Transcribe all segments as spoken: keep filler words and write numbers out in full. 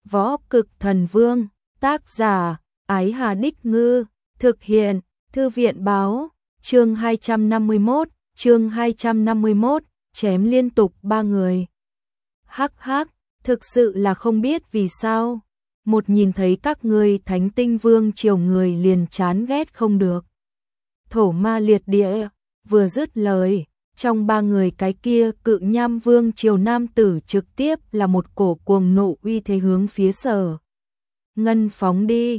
Võ Cực Thần Vương, tác giả, Ái Hà Đích Ngư, thực hiện, Thư viện báo, chương hai trăm năm mươi mốt, chương hai trăm năm mươi mốt, chém liên tục ba người. Hắc hắc, thực sự là không biết vì sao, một nhìn thấy các ngươi Thánh Tinh Vương triều người liền chán ghét không được. Thổ ma liệt địa, vừa dứt lời, trong ba người cái kia Cự Nham Vương triều nam tử trực tiếp là một cổ cuồng nộ uy thế hướng phía Sở Ngân phóng đi,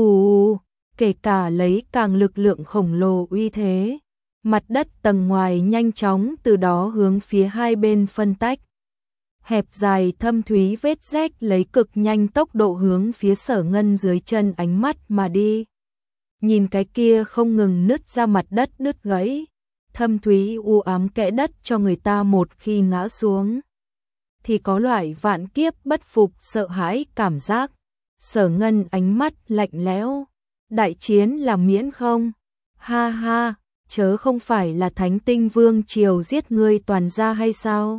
ù, kể cả lấy càng lực lượng khổng lồ uy thế. Mặt đất tầng ngoài nhanh chóng từ đó hướng phía hai bên phân tách. Hẹp dài thâm thúy vết rách lấy cực nhanh tốc độ hướng phía Sở Ngân dưới chân ánh mắt mà đi. Nhìn cái kia không ngừng nứt ra mặt đất đứt gãy, thâm thúy u ám kẽ đất cho người ta một khi ngã xuống thì có loại vạn kiếp bất phục sợ hãi cảm giác. Sở Ngân ánh mắt lạnh lẽo, đại chiến là miễn không? Ha ha, chớ không phải là Thánh Tinh Vương triều giết ngươi toàn gia hay sao?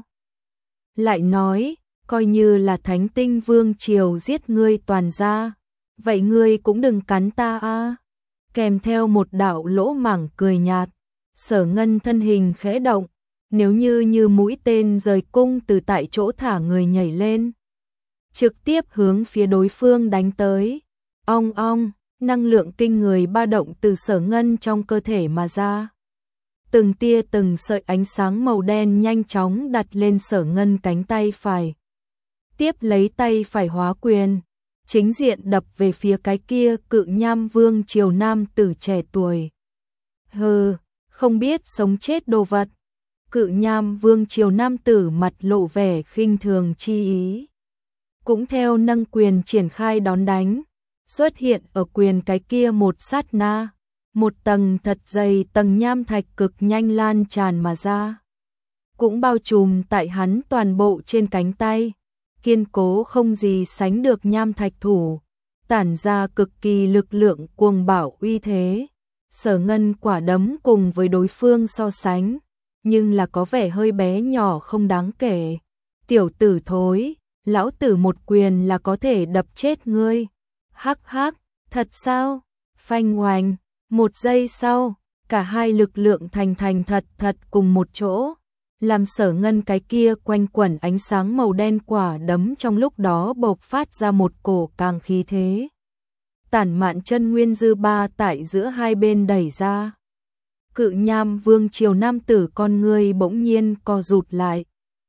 Lại nói, coi như là Thánh Tinh Vương triều giết ngươi toàn gia, vậy ngươi cũng đừng cắn ta a. Kèm theo một đạo lỗ mảng cười nhạt, Sở Ngân thân hình khẽ động, nếu như như mũi tên rời cung từ tại chỗ thả người nhảy lên, trực tiếp hướng phía đối phương đánh tới. Ong ong, năng lượng kinh người ba động từ Sở Ngân trong cơ thể mà ra. Từng tia từng sợi ánh sáng màu đen nhanh chóng đặt lên Sở Ngân cánh tay phải. Tiếp lấy tay phải hóa quyền, chính diện đập về phía cái kia Cự Nham Vương triều nam tử trẻ tuổi. Hừ, không biết sống chết đồ vật. Cự Nham Vương triều nam tử mặt lộ vẻ khinh thường chi ý, cũng theo nâng quyền triển khai đón đánh. Xuất hiện ở quyền cái kia một sát na, một tầng thật dày tầng nham thạch cực nhanh lan tràn mà ra, cũng bao trùm tại hắn toàn bộ trên cánh tay, kiên cố không gì sánh được nham thạch thủ, tản ra cực kỳ lực lượng cuồng bạo uy thế. Sở Ngân quả đấm cùng với đối phương so sánh, nhưng là có vẻ hơi bé nhỏ không đáng kể. Tiểu tử thối, lão tử một quyền là có thể đập chết ngươi. Hắc hắc, thật sao? Phanh oanh, một giây sau, cả hai lực lượng thành thành thật thật cùng một chỗ, làm Sở Ngân cái kia quanh quẩn ánh sáng màu đen quả đấm trong lúc đó bộc phát ra một cổ càng khí thế. Tản mạn chân nguyên dư ba tại giữa hai bên đẩy ra. Cự Nham Vương triều nam tử con ngươi bỗng nhiên co rụt lại.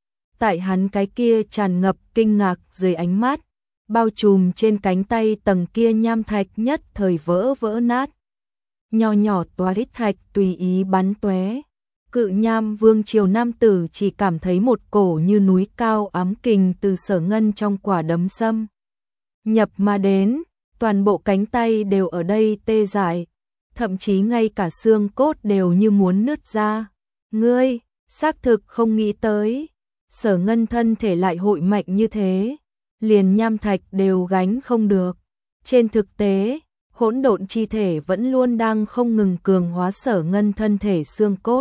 Tại hắn cái kia tràn ngập kinh ngạc dưới ánh mắt, bao trùm trên cánh tay tầng kia nham thạch nhất thời vỡ vỡ nát. Nho nhỏ toa hít thạch tùy ý bắn tóe. Cự Nham Vương triều nam tử chỉ cảm thấy một cổ như núi cao ám kình từ Sở Ngân trong quả đấm xâm nhập mà đến, toàn bộ cánh tay đều ở đây tê dại, thậm chí ngay cả xương cốt đều như muốn nứt ra. Ngươi, xác thực không nghĩ tới, Sở Ngân thân thể lại hội mạnh như thế, liền nham thạch đều gánh không được. Trên thực tế, hỗn độn chi thể vẫn luôn đang không ngừng cường hóa Sở Ngân thân thể xương cốt.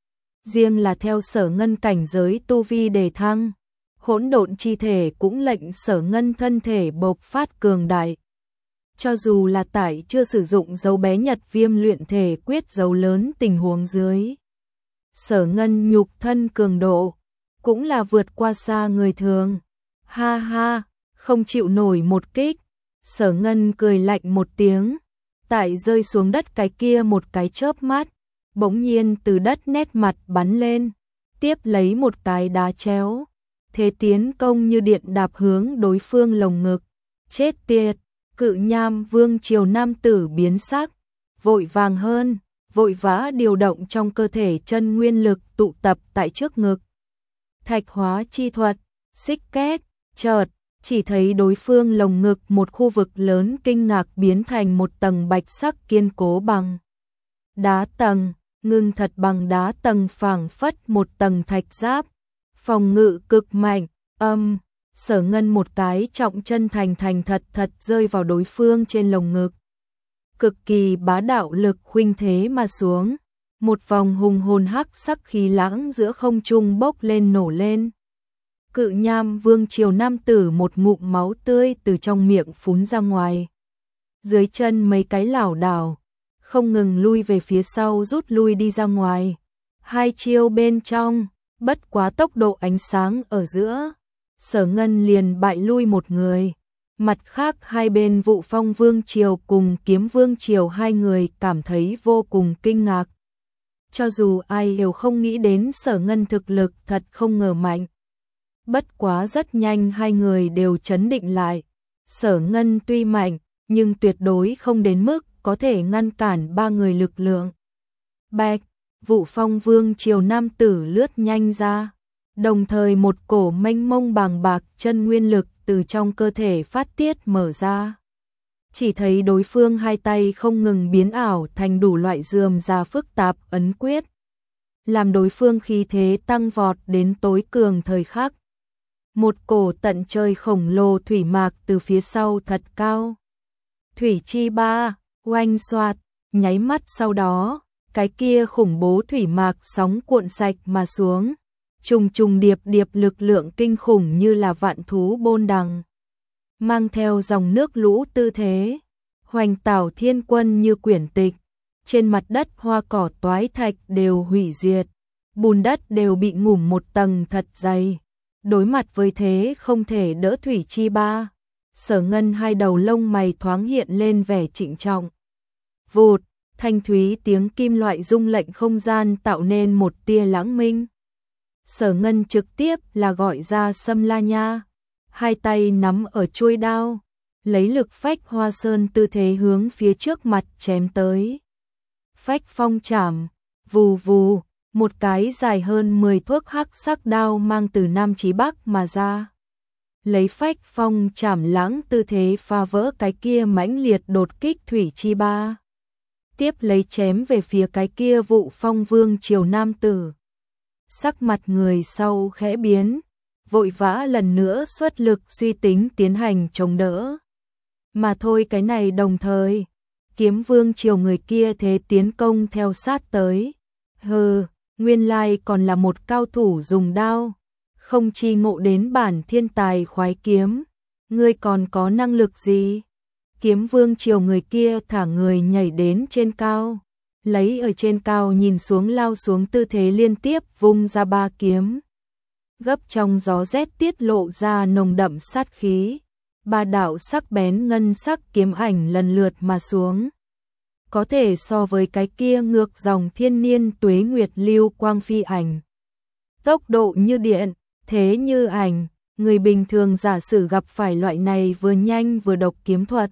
Riêng là theo Sở Ngân cảnh giới tu vi đề thăng, hỗn độn chi thể cũng lệnh Sở Ngân thân thể bộc phát cường đại. Cho dù là tại chưa sử dụng dấu bé nhật viêm luyện thể quyết dấu lớn tình huống dưới, Sở Ngân nhục thân cường độ cũng là vượt qua xa người thường. Ha ha, không chịu nổi một kích. Sở Ngân cười lạnh một tiếng, tại rơi xuống đất cái kia một cái chớp mắt, bỗng nhiên từ đất nét mặt bắn lên, tiếp lấy một cái đá chéo, thế tiến công như điện đạp hướng đối phương lồng ngực. Chết tiệt! Cự Nham Vương triều nam tử biến sắc, vội vàng hơn, vội vã điều động trong cơ thể chân nguyên lực tụ tập tại trước ngực. Thạch hóa chi thuật, xích két, chợt, chỉ thấy đối phương lồng ngực một khu vực lớn kinh ngạc biến thành một tầng bạch sắc kiên cố bằng đá tầng, ngưng thật bằng đá tầng phảng phất một tầng thạch giáp, phòng ngự cực mạnh. Âm, Sở Ngân một cái trọng chân thành thành thật thật rơi vào đối phương trên lồng ngực. Cực kỳ bá đạo lực khuynh thế mà xuống, một vòng hùng hồn hắc sắc khí lãng giữa không trung bốc lên nổ lên. Cự Nham Vương Triều nam tử một ngụm máu tươi từ trong miệng phún ra ngoài. Dưới chân mấy cái lảo đảo, không ngừng lui về phía sau rút lui đi ra ngoài. Hai chiêu bên trong, bất quá tốc độ ánh sáng ở giữa, Sở Ngân liền bại lui một người. Mặt khác hai bên Vụ Phong Vương Triều cùng Kiếm Vương Triều hai người cảm thấy vô cùng kinh ngạc. Cho dù ai đều không nghĩ đến Sở Ngân thực lực thật không ngờ mạnh. Bất quá rất nhanh hai người đều trấn định lại. Sở Ngân tuy mạnh, nhưng tuyệt đối không đến mức có thể ngăn cản ba người lực lượng. Bạch, Vụ Phong Vương Triều nam tử lướt nhanh ra. Đồng thời một cổ mênh mông bàng bạc chân nguyên lực từ trong cơ thể phát tiết mở ra. Chỉ thấy đối phương hai tay không ngừng biến ảo thành đủ loại rườm rà phức tạp ấn quyết. Làm đối phương khí thế tăng vọt đến tối cường thời khắc. Một cổ tận trời khổng lồ thủy mạc từ phía sau thật cao. Thủy chi ba, oanh xoạt, nháy mắt sau đó, cái kia khủng bố thủy mạc sóng cuộn sạch mà xuống. Trùng trùng điệp điệp lực lượng kinh khủng như là vạn thú bôn đằng. Mang theo dòng nước lũ tư thế, hoành tảo thiên quân như quyển tịch. Trên mặt đất hoa cỏ toái thạch đều hủy diệt, bùn đất đều bị ngủm một tầng thật dày. Đối mặt với thế không thể đỡ thủy chi ba, Sở Ngân hai đầu lông mày thoáng hiện lên vẻ trịnh trọng. Vụt, thanh thúy tiếng kim loại rung lệnh không gian tạo nên một tia lãng minh. Sở Ngân trực tiếp là gọi ra Sâm La Nha, hai tay nắm ở chuôi đao, lấy lực phách hoa sơn tư thế hướng phía trước mặt chém tới. Phách phong chảm, vù vù, một cái dài hơn mười thước hắc sắc đao mang từ Nam chí Bắc mà ra. Lấy phách phong chảm lãng tư thế phá vỡ cái kia mãnh liệt đột kích thủy chi ba. Tiếp lấy chém về phía cái kia Vụ Phong Vương Triều nam tử. Sắc mặt người sau khẽ biến, vội vã lần nữa xuất lực suy tính tiến hành chống đỡ. Mà thôi cái này đồng thời, Kiếm Vương Triều người kia thế tiến công theo sát tới. Hừ, nguyên lai còn là một cao thủ dùng đao, không chi ngộ đến bản thiên tài khoái kiếm. Ngươi còn có năng lực gì? Kiếm Vương Triều người kia thả người nhảy đến trên cao, lấy ở trên cao nhìn xuống lao xuống tư thế liên tiếp vung ra ba kiếm. Gấp trong gió rét tiết lộ ra nồng đậm sát khí, ba đạo sắc bén ngân sắc kiếm ảnh lần lượt mà xuống. Có thể so với cái kia ngược dòng thiên niên tuế nguyệt lưu quang phi ảnh. Tốc độ như điện, thế như ảnh, người bình thường giả sử gặp phải loại này vừa nhanh vừa độc kiếm thuật,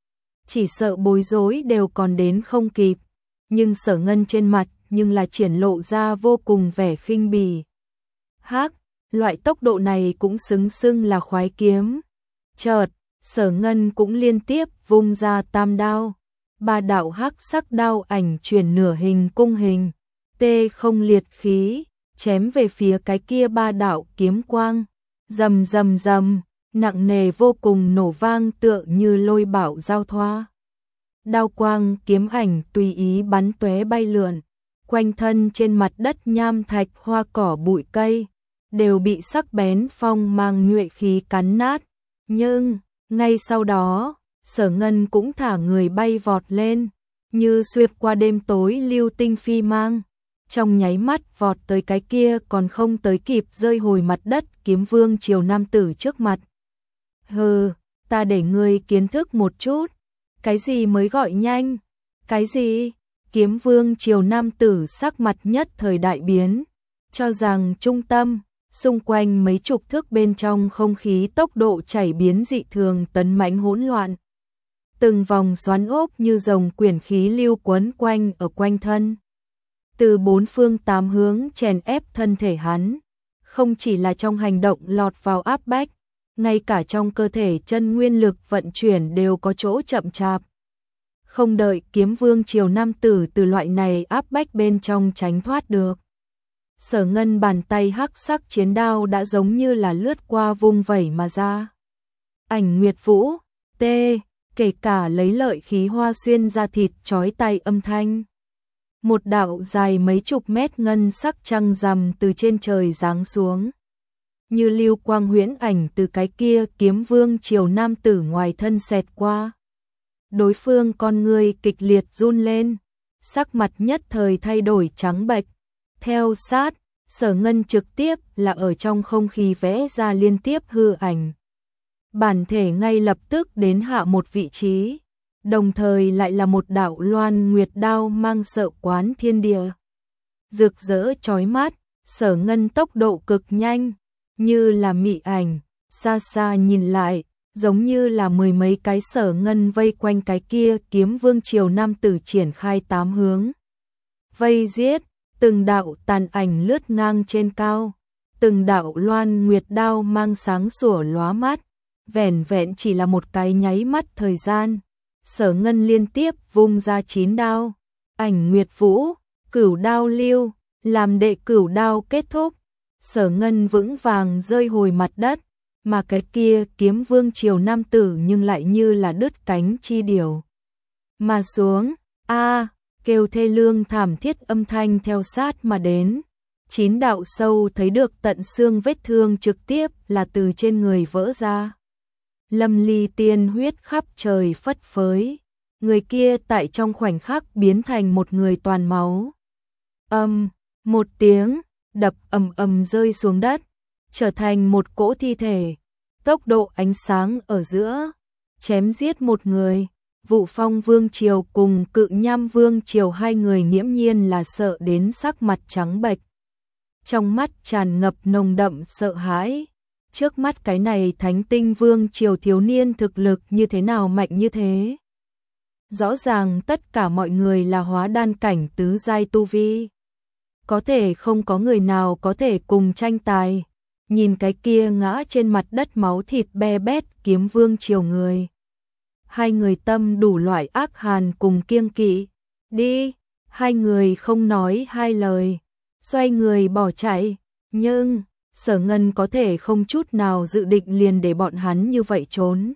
chỉ sợ bối rối đều còn đến không kịp. Nhưng Sở Ngân trên mặt nhưng là triển lộ ra vô cùng vẻ khinh bỉ. Hắc, loại tốc độ này cũng xứng xưng là khoái kiếm. Chợt, Sở Ngân cũng liên tiếp vung ra tam đao. Ba đạo hắc sắc đao ảnh chuyển nửa hình cung hình, tê không liệt khí, chém về phía cái kia ba đạo kiếm quang. Rầm rầm rầm, nặng nề vô cùng nổ vang tựa như lôi bạo giao thoa. Đao quang kiếm ảnh tùy ý bắn tóe bay lượn, quanh thân trên mặt đất nham thạch hoa cỏ bụi cây, đều bị sắc bén phong mang nhuệ khí cắn nát. Nhưng, ngay sau đó, Sở Ngân cũng thả người bay vọt lên, như xuyên qua đêm tối lưu tinh phi mang. Trong nháy mắt vọt tới cái kia còn không tới kịp rơi hồi mặt đất Kiếm Vương Triều nam tử trước mặt. Hừ, ta để ngươi kiến thức một chút. Cái gì mới gọi nhanh? Cái gì? Kiếm Vương Triều nam tử sắc mặt nhất thời đại biến, cho rằng trung tâm, xung quanh mấy chục thước bên trong không khí tốc độ chảy biến dị thường tấn mãnh hỗn loạn. Từng vòng xoắn ốc như rồng quyển khí lưu quấn quanh ở quanh thân. Từ bốn phương tám hướng chèn ép thân thể hắn, không chỉ là trong hành động lọt vào áp bách, ngay cả trong cơ thể chân nguyên lực vận chuyển đều có chỗ chậm chạp. Không đợi Kiếm Vương Triều nam tử từ loại này áp bách bên trong tránh thoát được. Sở Ngân bàn tay hắc sắc chiến đao đã giống như là lướt qua vung vẩy mà ra. Ảnh Nguyệt Vũ, tê, kể cả lấy lợi khí hoa xuyên ra thịt chói tai âm thanh. Một đạo dài mấy chục mét ngân sắc trăng rằm từ trên trời giáng xuống. như lưu quang huyễn ảnh từ cái kia kiếm vương triều nam tử ngoài thân xẹt qua. Đối phương con người kịch liệt run lên, sắc mặt nhất thời thay đổi trắng bệch. Theo sát, Sở Ngân trực tiếp là ở trong không khí vẽ ra liên tiếp hư ảnh. Bản thể ngay lập tức đến hạ một vị trí, đồng thời lại là một đạo loan nguyệt đao mang sợ quán thiên địa. Rực rỡ chói mắt, Sở Ngân tốc độ cực nhanh, như là mị ảnh, xa xa nhìn lại, giống như là mười mấy cái Sở Ngân vây quanh cái kia kiếm vương triều nam tử triển khai tám hướng. Vây giết, từng đạo tàn ảnh lướt ngang trên cao, từng đạo loan nguyệt đao mang sáng sủa lóa mắt, vẻn vẹn chỉ là một cái nháy mắt thời gian. Sở Ngân liên tiếp vung ra chín đao, ảnh nguyệt vũ, cửu đao lưu, làm đệ cửu đao kết thúc. Sở Ngân vững vàng rơi hồi mặt đất, mà cái kia kiếm vương triều nam tử nhưng lại như là đứt cánh chi điều. Mà xuống, a kêu thê lương thảm thiết âm thanh theo sát mà đến. Chín đạo sâu thấy được tận xương vết thương trực tiếp là từ trên người vỡ ra. Lâm ly tiên huyết khắp trời phất phới, người kia tại trong khoảnh khắc biến thành một người toàn máu. Âm, một tiếng, đập ầm ầm rơi xuống đất, trở thành một cỗ thi thể. Tốc độ ánh sáng ở giữa, chém giết một người. Vụ Phong Vương Triều cùng Cự Nham Vương Triều hai người nghiễm nhiên là sợ đến sắc mặt trắng bệch. Trong mắt tràn ngập nồng đậm sợ hãi. Trước mắt cái này Thánh Tinh Vương Triều thiếu niên thực lực như thế nào mạnh như thế. Rõ ràng tất cả mọi người là hóa đan cảnh tứ giai tu vi. Có thể không có người nào có thể cùng tranh tài. Nhìn cái kia ngã trên mặt đất máu thịt be bét kiếm vương triều người. Hai người tâm đủ loại ác hàn cùng kiêng kỵ. Đi, hai người không nói hai lời, xoay người bỏ chạy. Nhưng, Sở Ngân có thể không chút nào dự định liền để bọn hắn như vậy trốn.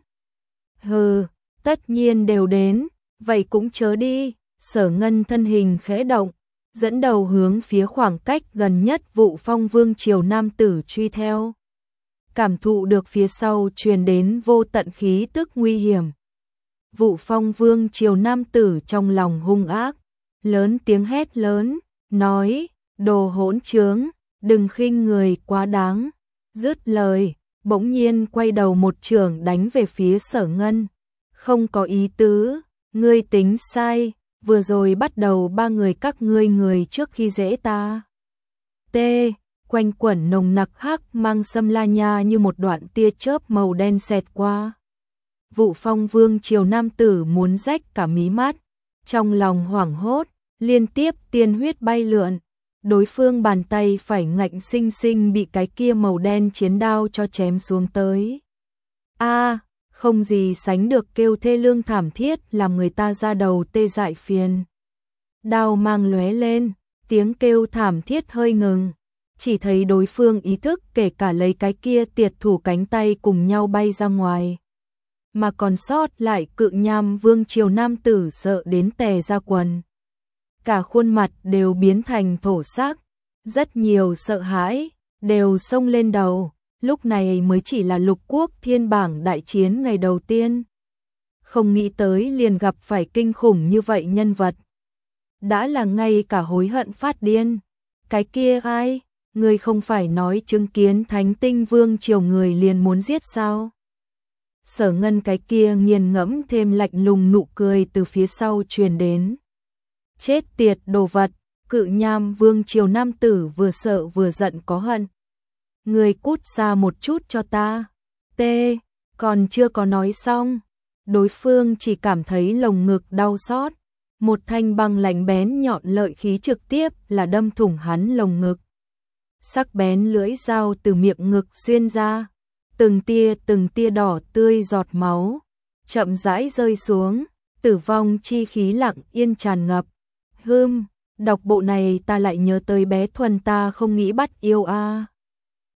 Hừ, tất nhiên đều đến, vậy cũng chớ đi. Sở Ngân thân hình khẽ động, dẫn đầu hướng phía khoảng cách gần nhất Vụ Phong Vương triều nam tử truy theo. Cảm thụ được phía sau truyền đến vô tận khí tức nguy hiểm. Vụ Phong Vương triều nam tử trong lòng hung ác, lớn tiếng hét lớn, nói, đồ hỗn trướng, đừng khinh người quá đáng. Dứt lời, bỗng nhiên quay đầu một chưởng đánh về phía Sở Ngân. Không có ý tứ, ngươi tính sai, vừa rồi bắt đầu ba người các ngươi người trước khi dễ ta. T, quanh quẩn nồng nặc hắc mang xâm la nha như một đoạn tia chớp màu đen xẹt qua. Vụ Phong Vương triều nam tử muốn rách cả mí mắt, trong lòng hoảng hốt, liên tiếp tiên huyết bay lượn. Đối phương bàn tay phải ngạnh sinh sinh bị cái kia màu đen chiến đao cho chém xuống tới. A, không gì sánh được kêu thê lương thảm thiết làm người ta ra đầu tê dại phiền. Đao mang lóe lên, tiếng kêu thảm thiết hơi ngừng, chỉ thấy đối phương ý thức kể cả lấy cái kia tiệt thủ cánh tay cùng nhau bay ra ngoài. Mà còn sót lại Cự Nham Vương triều nam tử sợ đến tè ra quần. Cả khuôn mặt đều biến thành thổ sắc, rất nhiều sợ hãi, đều xông lên đầu. Lúc này mới chỉ là lục quốc thiên bảng đại chiến ngày đầu tiên. Không nghĩ tới liền gặp phải kinh khủng như vậy nhân vật. Đã là ngay cả hối hận phát điên. Cái kia ai? Người không phải nói chứng kiến Thánh Tinh Vương triều người liền muốn giết sao? Sở Ngân cái kia nghiền ngẫm thêm lạnh lùng nụ cười từ phía sau truyền đến. Chết tiệt đồ vật, Cự Nham Vương triều nam tử vừa sợ vừa giận có hận. Người cút xa một chút cho ta. T, còn chưa có nói xong. Đối phương chỉ cảm thấy lồng ngực đau xót. Một thanh băng lạnh bén nhọn lợi khí trực tiếp là đâm thủng hắn lồng ngực. Sắc bén lưỡi dao từ miệng ngực xuyên ra. Từng tia từng tia đỏ tươi giọt máu. Chậm rãi rơi xuống. Tử vong chi khí lặng yên tràn ngập. Hưm, đọc bộ này ta lại nhớ tới bé Thuần ta không nghĩ bắt yêu a.